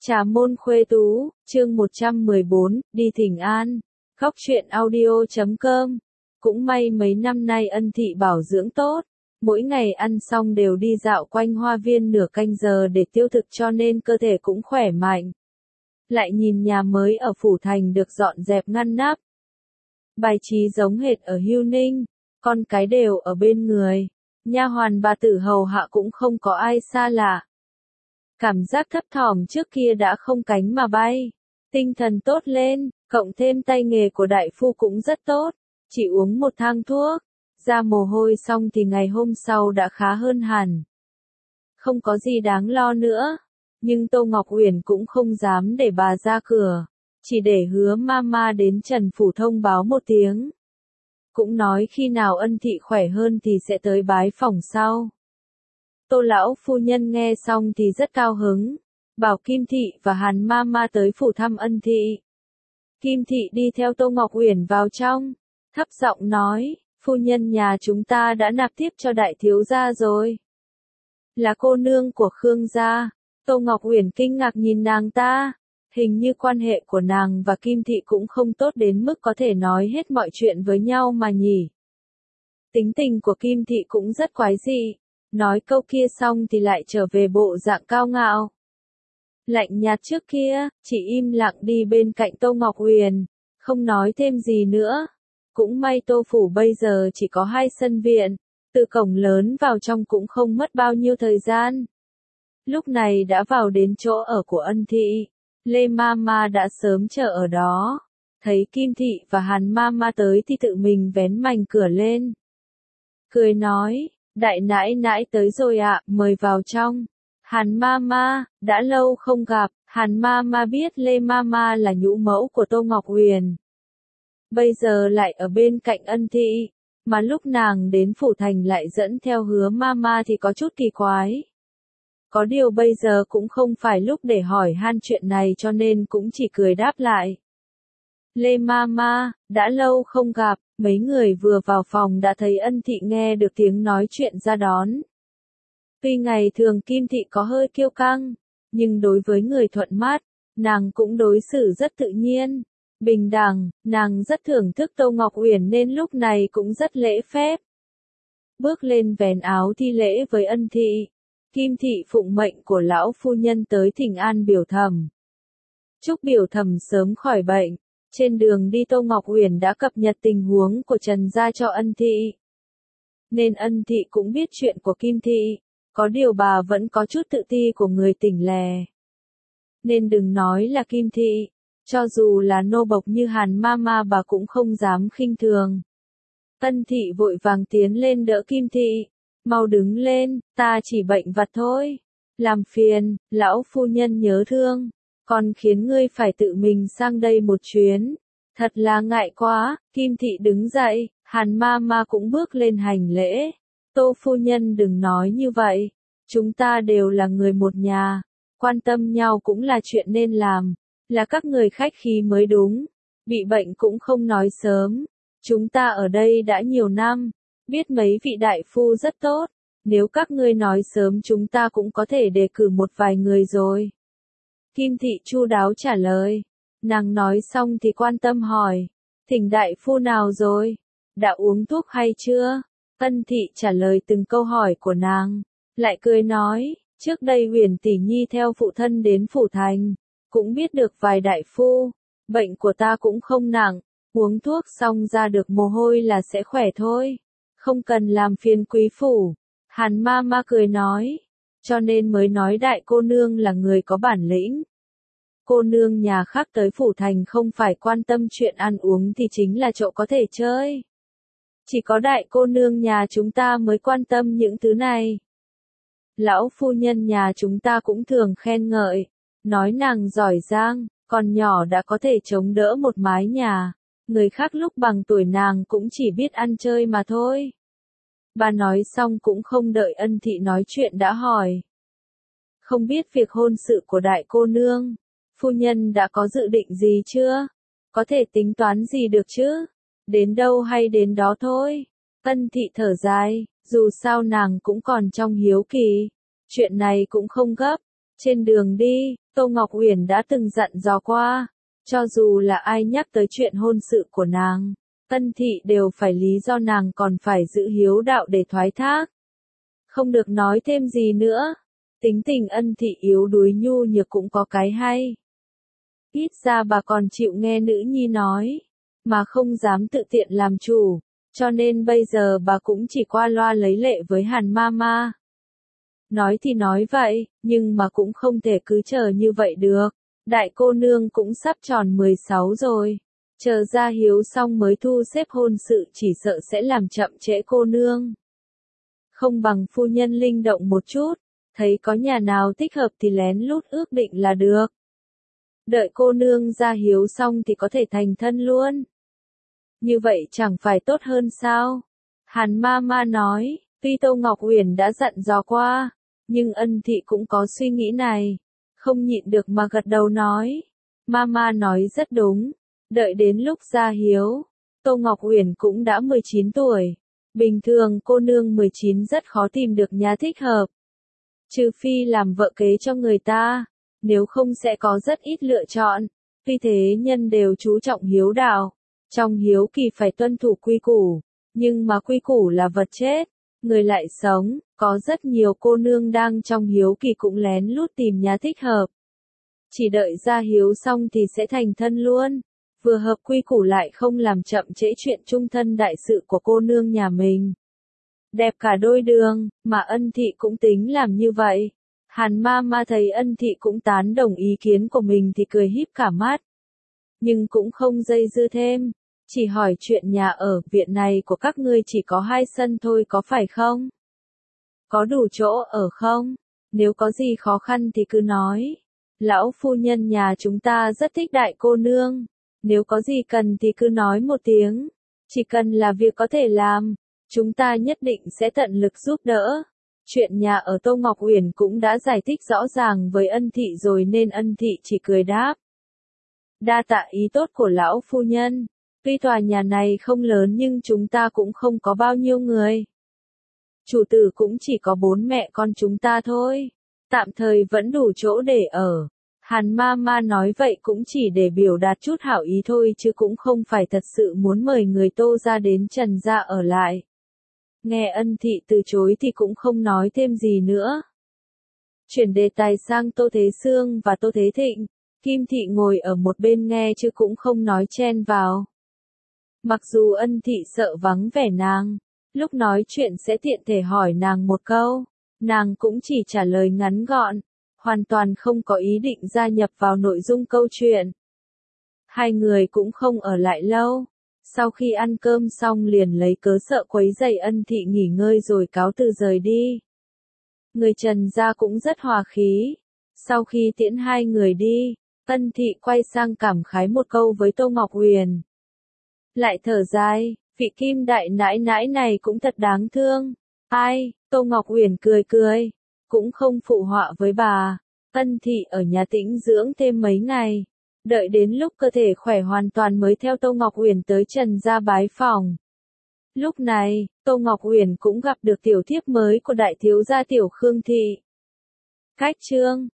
Trà môn khuê tú, chương 114, đi thỉnh an. Góc truyện audio.com. Cũng may mấy năm nay Ân Thị bảo dưỡng tốt, mỗi ngày ăn xong đều đi dạo quanh hoa viên nửa canh giờ để tiêu thực cho nên cơ thể cũng khỏe mạnh. Lại nhìn nhà mới ở Phủ Thành được dọn dẹp ngăn nắp. Bài trí giống hệt ở Hưu Ninh, con cái đều ở bên người, nha hoàn bà tử hầu hạ cũng không có ai xa lạ. Cảm giác thấp thỏm trước kia đã không cánh mà bay, tinh thần tốt lên, cộng thêm tay nghề của đại phu cũng rất tốt, chỉ uống một thang thuốc, ra mồ hôi xong thì ngày hôm sau đã khá hơn hẳn. Không có gì đáng lo nữa, nhưng Tô Ngọc Uyển cũng không dám để bà ra cửa, chỉ để hứa mama đến Trần Phủ thông báo một tiếng. Cũng nói khi nào Ân Thị khỏe hơn thì sẽ tới bái phỏng sau. Tô lão phu nhân nghe xong thì rất cao hứng, bảo Kim Thị và Hàn Mama tới phủ thăm Ân Thị. Kim Thị đi theo Tô Ngọc Uyển vào trong, thấp giọng nói, phu nhân nhà chúng ta đã nạp tiếp cho đại thiếu gia rồi. Là cô nương của Khương gia. Tô Ngọc Uyển kinh ngạc nhìn nàng ta, hình như quan hệ của nàng và Kim Thị cũng không tốt đến mức có thể nói hết mọi chuyện với nhau mà nhỉ. Tính tình của Kim Thị cũng rất quái dị. Nói câu kia xong thì lại trở về bộ dạng cao ngạo. Lạnh nhạt trước kia, chỉ im lặng đi bên cạnh Tô Ngọc Uyển, không nói thêm gì nữa. Cũng may Tô Phủ bây giờ chỉ có 2 sân viện, từ cổng lớn vào trong cũng không mất bao nhiêu thời gian. Lúc này đã vào đến chỗ ở của Ân Thị, Lê Mama đã sớm chờ ở đó. Thấy Kim Thị và Hàn Mama tới thì tự mình vén mành cửa lên. Cười nói, đại nãi nãi tới rồi ạ, mời vào trong. Hàn Mama, đã lâu không gặp, Hàn Mama biết Lê Mama là nhũ mẫu của Tô Ngọc Uyển. Bây giờ lại ở bên cạnh Ân Thị, mà lúc nàng đến Phủ Thành lại dẫn theo hứa Mama thì có chút kỳ quái. Có điều bây giờ cũng không phải lúc để hỏi han chuyện này cho nên cũng chỉ cười đáp lại. Lê Mama, đã lâu không gặp, mấy người vừa vào phòng đã thấy Ân Thị nghe được tiếng nói chuyện ra đón. Tuy ngày thường Kim Thị có hơi kiêu căng, nhưng đối với người thuận mắt, nàng cũng đối xử rất tự nhiên, bình đẳng, nàng rất thưởng thức Tô Ngọc Uyển nên lúc này cũng rất lễ phép. Bước lên vén áo thi lễ với Ân Thị, Kim Thị phụng mệnh của lão phu nhân tới thỉnh an biểu thẩm. Chúc biểu thẩm sớm khỏi bệnh. Trên đường đi Tô Ngọc Uyển đã cập nhật tình huống của Trần gia cho Ân Thị. Nên Ân Thị cũng biết chuyện của Kim Thị, có điều bà vẫn có chút tự ti của người tỉnh lẻ. Nên đừng nói là Kim Thị, cho dù là nô bộc như Hàn Mama bà cũng không dám khinh thường. Ân Thị vội vàng tiến lên đỡ Kim Thị, mau đứng lên, ta chỉ bệnh vặt thôi. Làm phiền, lão phu nhân nhớ thương. Còn khiến ngươi phải tự mình sang đây một chuyến. Thật là ngại quá, Kim Thị đứng dậy, Hàn Mama cũng bước lên hành lễ. Tô phu nhân đừng nói như vậy, chúng ta đều là người một nhà, quan tâm nhau cũng là chuyện nên làm, là các người khách khí mới đúng. Bị bệnh cũng không nói sớm, chúng ta ở đây đã nhiều năm, biết mấy vị đại phu rất tốt, nếu các ngươi nói sớm chúng ta cũng có thể đề cử một vài người rồi. Kim Thị chu đáo trả lời. Nàng nói xong thì quan tâm hỏi. Thỉnh đại phu nào rồi? Đã uống thuốc hay chưa? Ân Thị trả lời từng câu hỏi của nàng. Lại cười nói. Trước đây Huyền tỷ nhi theo phụ thân đến Phủ Thành. Cũng biết được vài đại phu. Bệnh của ta cũng không nặng. Uống thuốc xong ra được mồ hôi là sẽ khỏe thôi. Không cần làm phiền quý phủ. Hàn Mama cười nói. Cho nên mới nói đại cô nương là người có bản lĩnh. Cô nương nhà khác tới Phủ Thành không phải quan tâm chuyện ăn uống thì chính là chỗ có thể chơi. Chỉ có đại cô nương nhà chúng ta mới quan tâm những thứ này. Lão phu nhân nhà chúng ta cũng thường khen ngợi, nói nàng giỏi giang, còn nhỏ đã có thể chống đỡ một mái nhà. Người khác lúc bằng tuổi nàng cũng chỉ biết ăn chơi mà thôi. Bà nói xong cũng không đợi Ân Thị nói chuyện đã hỏi. Không biết việc hôn sự của đại cô nương, phu nhân đã có dự định gì chưa? Có thể tính toán gì được chứ? Đến đâu hay đến đó thôi. Ân Thị thở dài, dù sao nàng cũng còn trong hiếu kỳ. Chuyện này cũng không gấp, Trên đường đi, Tô Ngọc Uyển đã từng dặn dò qua, cho dù là ai nhắc tới chuyện hôn sự của nàng, Ân Thị đều phải lý do nàng còn phải giữ hiếu đạo để thoái thác. Không được nói thêm gì nữa. Tính tình Ân Thị yếu đuối nhu nhược cũng có cái hay. Ít ra bà còn chịu nghe nữ nhi nói, mà không dám tự tiện làm chủ, cho nên bây giờ bà cũng chỉ qua loa lấy lệ với Hàn Mama. Nói thì nói vậy, nhưng mà cũng không thể cứ chờ như vậy được. Đại cô nương cũng sắp tròn 16 rồi. Chờ ra hiếu xong mới thu xếp hôn sự chỉ sợ sẽ làm chậm trễ cô nương. Không bằng phu nhân linh động một chút, thấy có nhà nào thích hợp thì lén lút ước định là được. Đợi cô nương ra hiếu xong thì có thể thành thân luôn. Như vậy chẳng phải tốt hơn sao? Hàn Mama nói, tuy Tô Ngọc Uyển đã dặn dò qua, nhưng Ân Thị cũng có suy nghĩ này. Không nhịn được mà gật đầu nói. Mama nói rất đúng. Đợi đến lúc ra hiếu, Tô Ngọc Uyển cũng đã 19 tuổi. Bình thường cô nương 19 rất khó tìm được nhà thích hợp. Trừ phi làm vợ kế cho người ta, nếu không sẽ có rất ít lựa chọn. Tuy thế nhân đều chú trọng hiếu đạo. Trong hiếu kỳ phải tuân thủ quy củ, nhưng mà quy củ là vật chết, người lại sống, có rất nhiều cô nương đang trong hiếu kỳ cũng lén lút tìm nhà thích hợp. Chỉ đợi ra hiếu xong thì sẽ thành thân luôn, vừa hợp quy củ lại không làm chậm trễ chuyện chung thân đại sự của cô nương nhà mình. Đẹp cả đôi đường, mà Ân Thị cũng tính làm như vậy. Hàn Mama thấy Ân Thị cũng tán đồng ý kiến của mình thì cười híp cả mắt. Nhưng cũng không dây dưa thêm. Chỉ hỏi chuyện nhà ở, viện này của các ngươi chỉ có 2 sân thôi có phải không? Có đủ chỗ ở không? Nếu có gì khó khăn thì cứ nói. Lão phu nhân nhà chúng ta rất thích đại cô nương. Nếu có gì cần thì cứ nói một tiếng. Chỉ cần là việc có thể làm, chúng ta nhất định sẽ tận lực giúp đỡ. Chuyện nhà ở Tô Ngọc Uyển cũng đã giải thích rõ ràng với Ân Thị rồi nên Ân Thị chỉ cười đáp. Đa tạ ý tốt của lão phu nhân. Tuy tòa nhà này không lớn nhưng chúng ta cũng không có bao nhiêu người. Chủ tử cũng chỉ có 4 mẹ con chúng ta thôi. Tạm thời vẫn đủ chỗ để ở. Hàn Mama nói vậy cũng chỉ để biểu đạt chút hảo ý thôi chứ cũng không phải thật sự muốn mời người Tô ra đến Trần gia ở lại. Nghe Ân Thị từ chối thì cũng không nói thêm gì nữa. Chuyển đề tài sang Tô Thế Sương và Tô Thế Thịnh. Kim Thị ngồi ở một bên nghe chứ cũng không nói chen vào. Mặc dù Ân Thị sợ vắng vẻ nàng, lúc nói chuyện sẽ tiện thể hỏi nàng một câu, nàng cũng chỉ trả lời ngắn gọn, hoàn toàn không có ý định gia nhập vào nội dung câu chuyện. Hai người cũng không ở lại lâu, sau khi ăn cơm xong liền lấy cớ sợ quấy rầy Ân Thị nghỉ ngơi rồi cáo từ rời đi. Người Trần gia cũng rất hòa khí, sau khi tiễn hai người đi, Ân Thị quay sang cảm khái một câu với Tô Ngọc Uyển. Lại thở dài, vị Kim đại nãi nãi này cũng thật đáng thương. Ai, Tô Ngọc Uyển cười cười, cũng không phụ họa với bà. Ân Thị ở nhà tĩnh dưỡng thêm mấy ngày, đợi đến lúc cơ thể khỏe hoàn toàn mới theo Tô Ngọc Uyển tới Trần gia bái phỏng. Lúc này, Tô Ngọc Uyển cũng gặp được tiểu thiếp mới của đại thiếu gia Tiểu Khương Thị. Cách chương